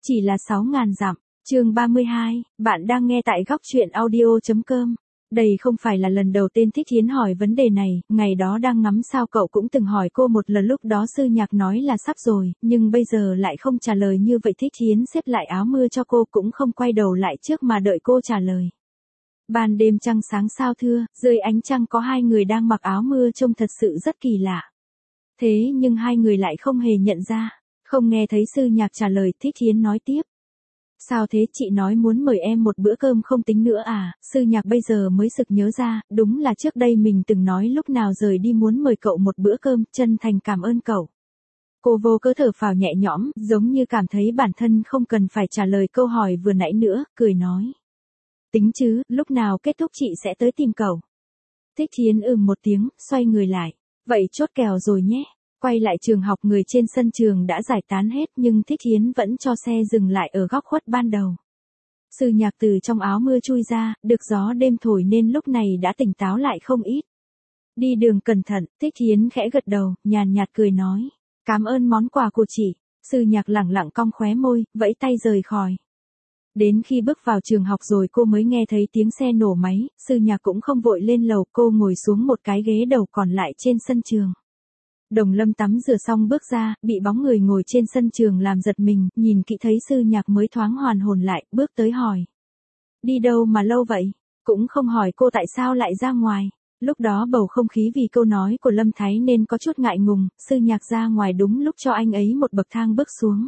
Chỉ là 6.000 dặm. Chương 32, bạn đang nghe tại góc truyện audio.com. Đây không phải là lần đầu tiên Thích Thiến hỏi vấn đề này, ngày đó đang ngắm sao cậu cũng từng hỏi cô một lần, lúc đó Sư Nhạc nói là sắp rồi, nhưng bây giờ lại không trả lời như vậy. Thích Thiến xếp lại áo mưa cho cô, cũng không quay đầu lại trước mà đợi cô trả lời. Ban đêm trăng sáng sao thưa, dưới ánh trăng có hai người đang mặc áo mưa trông thật sự rất kỳ lạ. Thế nhưng hai người lại không hề nhận ra. Không nghe thấy Sư Nhạc trả lời, Thích Thiến nói tiếp. Sao thế, chị nói muốn mời em một bữa cơm không tính nữa à? Sư Nhạc bây giờ mới sực nhớ ra, đúng là trước đây mình từng nói lúc nào rời đi muốn mời cậu một bữa cơm, chân thành cảm ơn cậu. Cô vô cớ thở phào nhẹ nhõm, giống như cảm thấy bản thân không cần phải trả lời câu hỏi vừa nãy nữa, cười nói. Tính chứ, lúc nào kết thúc chị sẽ tới tìm cậu. Thích Thiến một tiếng, xoay người lại. Vậy chốt kèo rồi nhé. Quay lại trường học, người trên sân trường đã giải tán hết, nhưng Thích Thiến vẫn cho xe dừng lại ở góc khuất ban đầu. Sư Nhạc từ trong áo mưa chui ra, được gió đêm thổi nên lúc này đã tỉnh táo lại không ít. Đi đường cẩn thận, Thích Thiến khẽ gật đầu, nhàn nhạt cười nói. Cảm ơn món quà của chị. Sư Nhạc lẳng lặng cong khóe môi, vẫy tay rời khỏi. Đến khi bước vào trường học rồi cô mới nghe thấy tiếng xe nổ máy. Sư Nhạc cũng không vội lên lầu, cô ngồi xuống một cái ghế đầu còn lại trên sân trường. Đồng Lâm tắm rửa xong bước ra, bị bóng người ngồi trên sân trường làm giật mình, nhìn kỹ thấy Sư Nhạc mới thoáng hoàn hồn lại, bước tới hỏi. Đi đâu mà lâu vậy? Cũng không hỏi cô tại sao lại ra ngoài. Lúc đó bầu không khí vì câu nói của Lâm Thái nên có chút ngại ngùng. Sư Nhạc ra ngoài đúng lúc cho anh ấy một bậc thang bước xuống.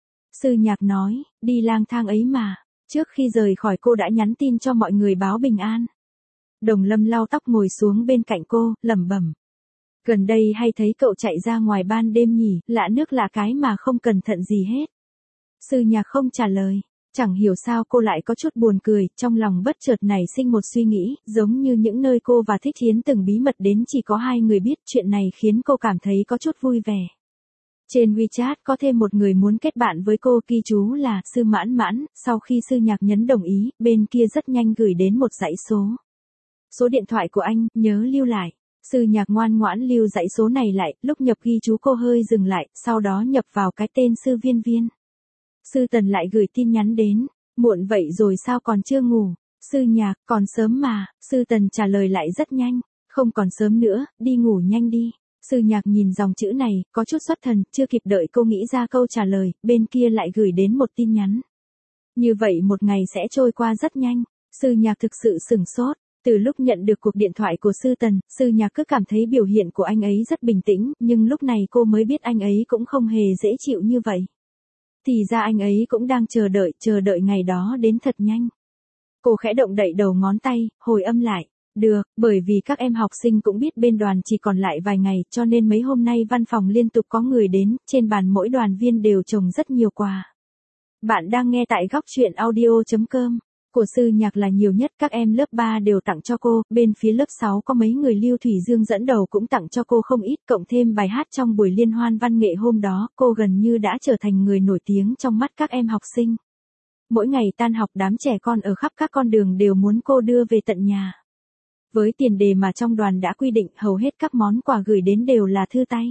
Sư Nhạc nói, đi lang thang ấy mà. Trước khi rời khỏi cô đã nhắn tin cho mọi người báo bình an. Đồng Lâm lau tóc ngồi xuống bên cạnh cô, lẩm bẩm. Gần đây hay thấy cậu chạy ra ngoài ban đêm nhỉ, lạ nước lạ cái mà không cẩn thận gì hết. Sư Nhạc không trả lời. Chẳng hiểu sao cô lại có chút buồn cười, trong lòng bất chợt nảy sinh một suy nghĩ, giống như những nơi cô và Thích Thiến từng bí mật đến chỉ có hai người biết, chuyện này khiến cô cảm thấy có chút vui vẻ. Trên WeChat có thêm một người muốn kết bạn với cô, ghi chú là Sư Mãn Mãn, sau khi Sư Nhạc nhấn đồng ý, bên kia rất nhanh gửi đến một dãy số. Số điện thoại của anh, nhớ lưu lại. Sư Nhạc ngoan ngoãn lưu dãy số này lại, lúc nhập ghi chú cô hơi dừng lại, sau đó nhập vào cái tên Sư Viên Viên. Sư Tần lại gửi tin nhắn đến, muộn vậy rồi sao còn chưa ngủ? Sư Nhạc, còn sớm mà. Sư Tần trả lời lại rất nhanh, không còn sớm nữa, đi ngủ nhanh đi. Sư Nhạc nhìn dòng chữ này, có chút xuất thần, chưa kịp đợi cô nghĩ ra câu trả lời, bên kia lại gửi đến một tin nhắn. Như vậy một ngày sẽ trôi qua rất nhanh. Sư Nhạc thực sự sửng sốt. Từ lúc nhận được cuộc điện thoại của Sư Tần, Sư Nhạc cứ cảm thấy biểu hiện của anh ấy rất bình tĩnh, nhưng lúc này cô mới biết anh ấy cũng không hề dễ chịu như vậy. Thì ra anh ấy cũng đang chờ đợi ngày đó đến thật nhanh. Cô khẽ động đậy đầu ngón tay, hồi âm lại. Được, bởi vì các em học sinh cũng biết bên đoàn chỉ còn lại vài ngày, cho nên mấy hôm nay văn phòng liên tục có người đến, trên bàn mỗi đoàn viên đều trồng rất nhiều quà. Bạn đang nghe tại góc truyện audio.com. Của Sư Nhạc là nhiều nhất, các em lớp 3 đều tặng cho cô, bên phía lớp 6 có mấy người Lưu Thủy Dương dẫn đầu cũng tặng cho cô không ít, cộng thêm bài hát trong buổi liên hoan văn nghệ hôm đó, cô gần như đã trở thành người nổi tiếng trong mắt các em học sinh. Mỗi ngày tan học đám trẻ con ở khắp các con đường đều muốn cô đưa về tận nhà. Với tiền đề mà trong đoàn đã quy định, hầu hết các món quà gửi đến đều là thư tay.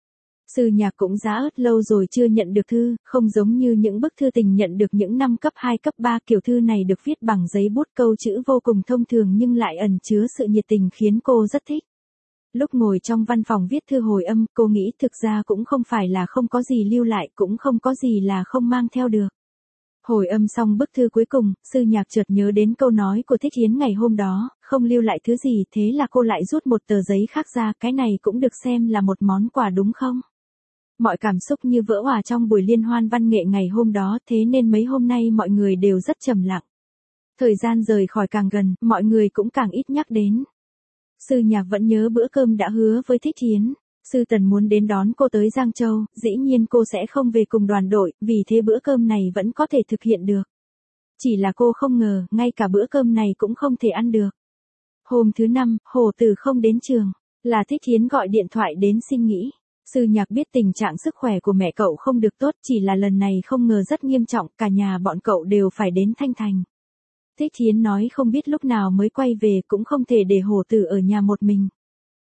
Sư Nhạc cũng giá ớt lâu rồi chưa nhận được thư, không giống như những bức thư tình nhận được những năm cấp 2 cấp 3, kiểu thư này được viết bằng giấy bút, câu chữ vô cùng thông thường nhưng lại ẩn chứa sự nhiệt tình khiến cô rất thích. Lúc ngồi trong văn phòng viết thư hồi âm, cô nghĩ thực ra cũng không phải là không có gì lưu lại, cũng không có gì là không mang theo được. Hồi âm xong bức thư cuối cùng, Sư Nhạc chợt nhớ đến câu nói của Thích Thiến ngày hôm đó, không lưu lại thứ gì, thế là cô lại rút một tờ giấy khác ra, cái này cũng được xem là một món quà đúng không? Mọi cảm xúc như vỡ òa trong buổi liên hoan văn nghệ ngày hôm đó, thế nên mấy hôm nay mọi người đều rất trầm lặng. Thời gian rời khỏi càng gần, mọi người cũng càng ít nhắc đến. Sư Nhạc vẫn nhớ bữa cơm đã hứa với Thích Thiến. Sư Tần muốn đến đón cô tới Giang Châu, dĩ nhiên cô sẽ không về cùng đoàn đội, vì thế bữa cơm này vẫn có thể thực hiện được. Chỉ là cô không ngờ, ngay cả bữa cơm này cũng không thể ăn được. Hôm thứ 5, Hồ Tử không đến trường, là Thích Thiến gọi điện thoại đến xin nghỉ. Sư Nhạc biết tình trạng sức khỏe của mẹ cậu không được tốt, chỉ là lần này không ngờ rất nghiêm trọng, cả nhà bọn cậu đều phải đến Thanh Thành. Thích Thiến nói không biết lúc nào mới quay về, cũng không thể để Hồ Tử ở nhà một mình.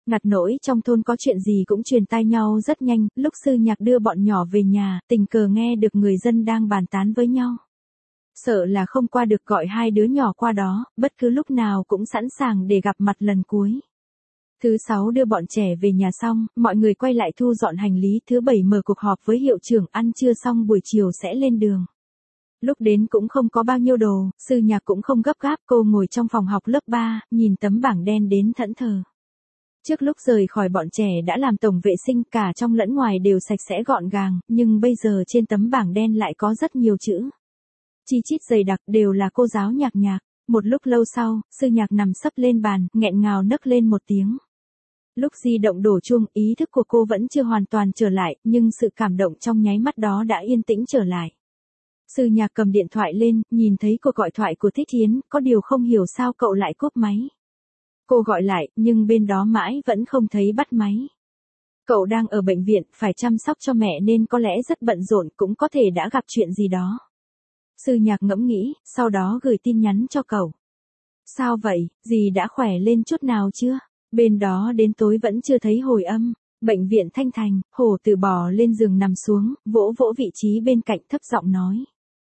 Ngặt nỗi trong thôn có chuyện gì cũng truyền tai nhau rất nhanh, lúc Sư Nhạc đưa bọn nhỏ về nhà, tình cờ nghe được người dân đang bàn tán với nhau. Sợ là không qua được gọi hai đứa nhỏ qua đó, bất cứ lúc nào cũng sẵn sàng để gặp mặt lần cuối. Thứ 6 đưa bọn trẻ về nhà xong, mọi người quay lại thu dọn hành lý. Thứ 7 mở cuộc họp với hiệu trưởng, ăn trưa xong buổi chiều sẽ lên đường. Lúc đến cũng không có bao nhiêu đồ, Sư Nhạc cũng không gấp gáp, cô ngồi trong phòng học lớp 3, nhìn tấm bảng đen đến thẫn thờ. Trước lúc rời khỏi bọn trẻ đã làm tổng vệ sinh, cả trong lẫn ngoài đều sạch sẽ gọn gàng, nhưng bây giờ trên tấm bảng đen lại có rất nhiều chữ. Chi chít dày đặc, đều là cô giáo Nhạc Nhạc. Một lúc lâu sau, Sư Nhạc nằm sấp lên bàn, nghẹn ngào nấc lên một tiếng. Lúc di động đổ chuông, ý thức của cô vẫn chưa hoàn toàn trở lại, nhưng sự cảm động trong nháy mắt đó đã yên tĩnh trở lại. Sư Nhạc cầm điện thoại lên, nhìn thấy cuộc gọi thoại của Thích Thiến, có điều không hiểu sao cậu lại cúp máy. Cô gọi lại, nhưng bên đó mãi vẫn không thấy bắt máy. Cậu đang ở bệnh viện, phải chăm sóc cho mẹ nên có lẽ rất bận rộn, cũng có thể đã gặp chuyện gì đó. Sư Nhạc ngẫm nghĩ, sau đó gửi tin nhắn cho cậu. Sao vậy, dì đã khỏe lên chút nào chưa? Bên đó đến tối vẫn chưa thấy hồi âm. Bệnh viện Thanh Thành, Hổ Tử bò lên giường nằm xuống, vỗ vỗ vị trí bên cạnh thấp giọng nói.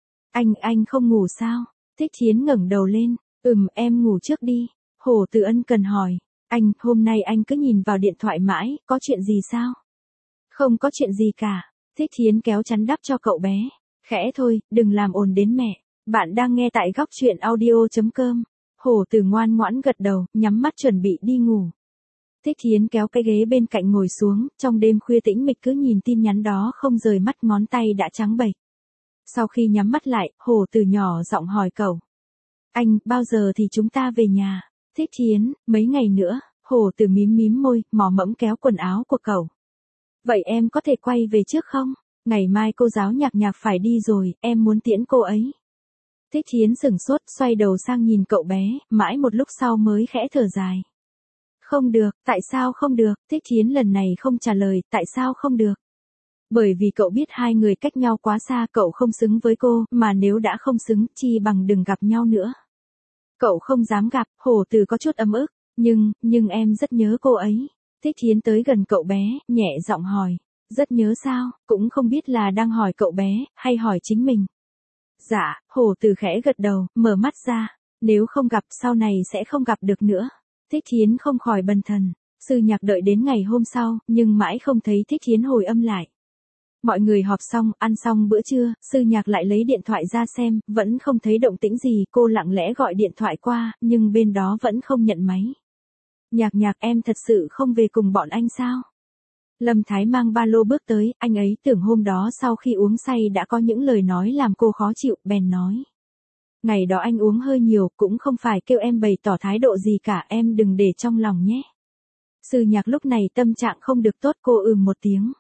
Anh không ngủ sao? Thích Thiến ngẩng đầu lên, em ngủ trước đi. Hổ Tử ân cần hỏi, hôm nay anh cứ nhìn vào điện thoại mãi, có chuyện gì sao? Không có chuyện gì cả. Thích Thiến kéo chắn đắp cho cậu bé. Khẽ thôi, đừng làm ồn đến mẹ. Bạn đang nghe tại góc truyện audio.com. Hổ Tử ngoan ngoãn gật đầu, nhắm mắt chuẩn bị đi ngủ. Thích Thiến kéo cái ghế bên cạnh ngồi xuống, trong đêm khuya tĩnh mịch cứ nhìn tin nhắn đó không rời mắt, ngón tay đã trắng bệch. Sau khi nhắm mắt lại, Hổ Tử nhỏ giọng hỏi cậu. Bao giờ thì chúng ta về nhà? Thích Thiến, mấy ngày nữa. Hổ Tử mím môi, mò mẫm kéo quần áo của cậu. Vậy em có thể quay về trước không? Ngày mai cô giáo Nhạc Nhạc phải đi rồi, em muốn tiễn cô ấy. Thích Thiến sửng sốt, xoay đầu sang nhìn cậu bé, mãi một lúc sau mới khẽ thở dài. Không được, tại sao không được? Thích Thiến lần này không trả lời, tại sao không được? Bởi vì cậu biết hai người cách nhau quá xa, cậu không xứng với cô, mà nếu đã không xứng, chi bằng đừng gặp nhau nữa. Cậu không dám gặp. Hổ Tử có chút ấm ức, nhưng em rất nhớ cô ấy. Thích Thiến tới gần cậu bé, nhẹ giọng hỏi. Rất nhớ sao? Cũng không biết là đang hỏi cậu bé, hay hỏi chính mình. Dạ, Hổ Tử khẽ gật đầu, mở mắt ra. Nếu không gặp, sau này sẽ không gặp được nữa. Thích Thiến không khỏi bần thần. Sư Nhạc đợi đến ngày hôm sau, nhưng mãi không thấy Thích Thiến hồi âm lại. Mọi người họp xong, ăn xong bữa trưa, Sư Nhạc lại lấy điện thoại ra xem, vẫn không thấy động tĩnh gì, cô lặng lẽ gọi điện thoại qua, nhưng bên đó vẫn không nhận máy. Nhạc, em thật sự không về cùng bọn anh sao? Lâm Thái mang ba lô bước tới, anh ấy tưởng hôm đó sau khi uống say đã có những lời nói làm cô khó chịu, bèn nói. Ngày đó anh uống hơi nhiều, cũng không phải kêu em bày tỏ thái độ gì cả, em đừng để trong lòng nhé. Sư Nhạc lúc này tâm trạng không được tốt, cô một tiếng.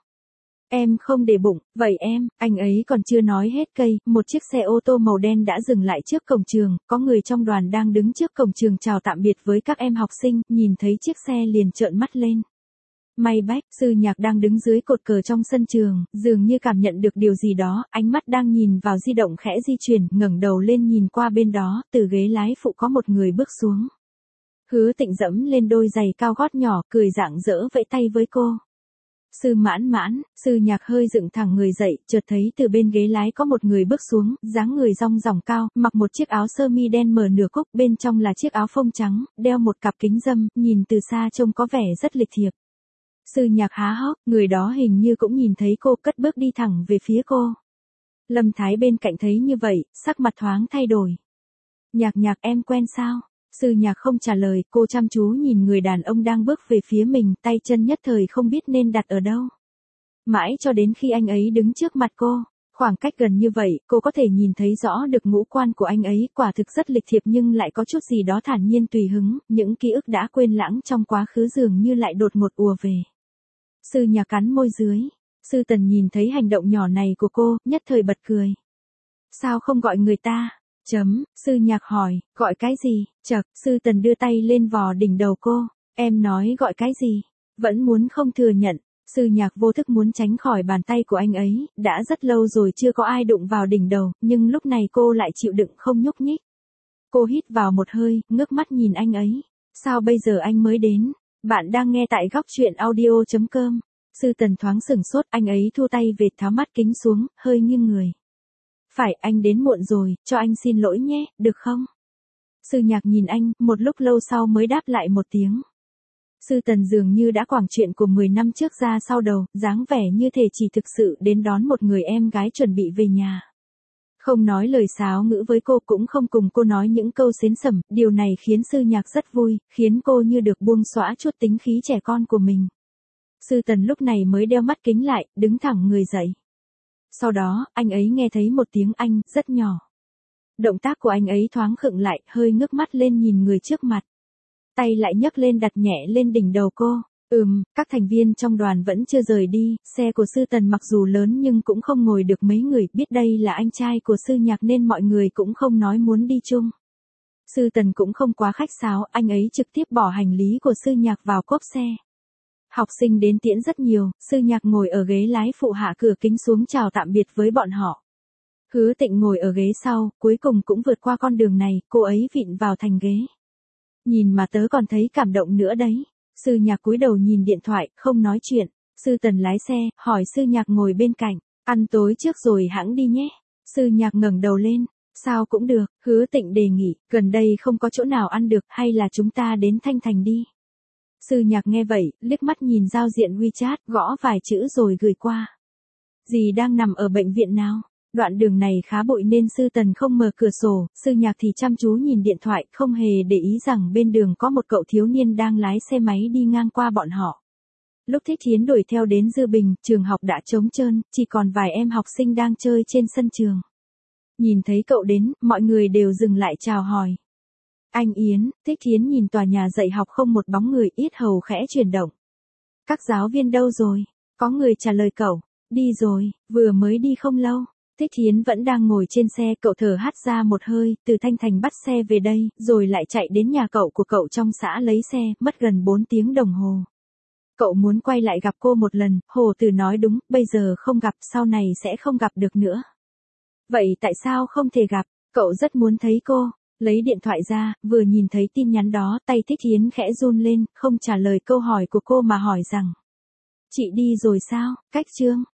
Em không để bụng, vậy anh ấy còn chưa nói hết cây, một chiếc xe ô tô màu đen đã dừng lại trước cổng trường, có người trong đoàn đang đứng trước cổng trường chào tạm biệt với các em học sinh, nhìn thấy chiếc xe liền trợn mắt lên. May bách, Sư Nhạc đang đứng dưới cột cờ trong sân trường, dường như cảm nhận được điều gì đó, ánh mắt đang nhìn vào di động khẽ di chuyển, ngẩng đầu lên nhìn qua bên đó, từ ghế lái phụ có một người bước xuống. Hứa Tịnh dẫm lên đôi giày cao gót nhỏ, cười rạng rỡ vẫy tay với cô. Sư Mãn, Sư Nhạc hơi dựng thẳng người dậy, chợt thấy từ bên ghế lái có một người bước xuống, dáng người rong ròng cao, mặc một chiếc áo sơ mi đen mở nửa cúc, bên trong là chiếc áo phông trắng, đeo một cặp kính râm, nhìn từ xa trông có vẻ rất lịch thiệp. Sư Nhạc há hốc, người đó hình như cũng nhìn thấy cô, cất bước đi thẳng về phía cô. Lâm Thái bên cạnh thấy như vậy, sắc mặt thoáng thay đổi. Nhạc, em quen sao? Sư Nhạc không trả lời, cô chăm chú nhìn người đàn ông đang bước về phía mình, tay chân nhất thời không biết nên đặt ở đâu. Mãi cho đến khi anh ấy đứng trước mặt cô, khoảng cách gần như vậy, cô có thể nhìn thấy rõ được ngũ quan của anh ấy, quả thực rất lịch thiệp nhưng lại có chút gì đó thản nhiên tùy hứng, những ký ức đã quên lãng trong quá khứ dường như lại đột ngột ùa về. Sư Nhạc cắn môi dưới. Sư Tần nhìn thấy hành động nhỏ này của cô, nhất thời bật cười. Sao không gọi người ta? Sư Nhạc hỏi, gọi cái gì? Chậc, Sư Tần đưa tay lên vò đỉnh đầu cô. Em nói gọi cái gì? Vẫn muốn không thừa nhận. Sư Nhạc vô thức muốn tránh khỏi bàn tay của anh ấy, đã rất lâu rồi chưa có ai đụng vào đỉnh đầu, nhưng lúc này cô lại chịu đựng không nhúc nhích. Cô hít vào một hơi, ngước mắt nhìn anh ấy. Sao bây giờ anh mới đến? Bạn đang nghe tại góc chuyện audio.com. Sư Tần thoáng sửng sốt, anh ấy thu tay về tháo mắt kính xuống, hơi nghiêng người. Phải, anh đến muộn rồi, cho anh xin lỗi nhé, được không? Sư Nhạc nhìn anh, một lúc lâu sau mới đáp lại một tiếng. Sư Tần dường như đã quẳng chuyện của 10 năm trước ra sau đầu, dáng vẻ như thể chỉ thực sự đến đón một người em gái chuẩn bị về nhà. Không nói lời sáo ngữ với cô, cũng không cùng cô nói những câu xến xẩm, điều này khiến Sư Nhạc rất vui, khiến cô như được buông xõa chút tính khí trẻ con của mình. Sư Tần lúc này mới đeo mắt kính lại, đứng thẳng người dậy. Sau đó, anh ấy nghe thấy một tiếng Anh, rất nhỏ. Động tác của anh ấy thoáng khựng lại, hơi ngước mắt lên nhìn người trước mặt. Tay lại nhấc lên đặt nhẹ lên đỉnh đầu cô. Các thành viên trong đoàn vẫn chưa rời đi, xe của Sư Tần mặc dù lớn nhưng cũng không ngồi được mấy người, biết đây là anh trai của Sư Nhạc nên mọi người cũng không nói muốn đi chung. Sư Tần cũng không quá khách sáo, anh ấy trực tiếp bỏ hành lý của Sư Nhạc vào cốp xe. Học sinh đến tiễn rất nhiều, Sư Nhạc ngồi ở ghế lái phụ, hạ cửa kính xuống chào tạm biệt với bọn họ. Hứa Tịnh ngồi ở ghế sau, cuối cùng cũng vượt qua con đường này, cô ấy vịn vào thành ghế. Nhìn mà tớ còn thấy cảm động nữa đấy. Sư Nhạc cúi đầu nhìn điện thoại, không nói chuyện. Sư Tần lái xe, hỏi Sư Nhạc ngồi bên cạnh, ăn tối trước rồi hẵng đi nhé. Sư Nhạc ngẩng đầu lên, sao cũng được, Hứa Tịnh đề nghị, gần đây không có chỗ nào ăn được, hay là chúng ta đến Thanh Thành đi. Sư Nhạc nghe vậy, liếc mắt nhìn giao diện WeChat, gõ vài chữ rồi gửi qua. Dì đang nằm ở bệnh viện nào? Đoạn đường này khá bụi nên Sư Tần không mở cửa sổ, Sư Nhạc thì chăm chú nhìn điện thoại, không hề để ý rằng bên đường có một cậu thiếu niên đang lái xe máy đi ngang qua bọn họ. Lúc Thích Thiến đuổi theo đến Dư Bình, trường học đã trống trơn, chỉ còn vài em học sinh đang chơi trên sân trường. Nhìn thấy cậu đến, mọi người đều dừng lại chào hỏi. Anh Yến, Thích Thiến nhìn tòa nhà dạy học không một bóng người, yết hầu khẽ chuyển động. Các giáo viên đâu rồi? Có người trả lời cậu. Đi rồi, vừa mới đi không lâu. Thích Thiến vẫn đang ngồi trên xe, cậu thở hắt ra một hơi, từ Thanh Thành bắt xe về đây, rồi lại chạy đến nhà cậu của cậu trong xã lấy xe, mất gần 4 tiếng đồng hồ. Cậu muốn quay lại gặp cô một lần, Hồ Từ nói đúng, bây giờ không gặp, sau này sẽ không gặp được nữa. Vậy tại sao không thể gặp? Cậu rất muốn thấy cô. Lấy điện thoại ra, vừa nhìn thấy tin nhắn đó, tay Thích Thiến khẽ run lên, không trả lời câu hỏi của cô mà hỏi rằng. Chị đi rồi sao, Cách Trương?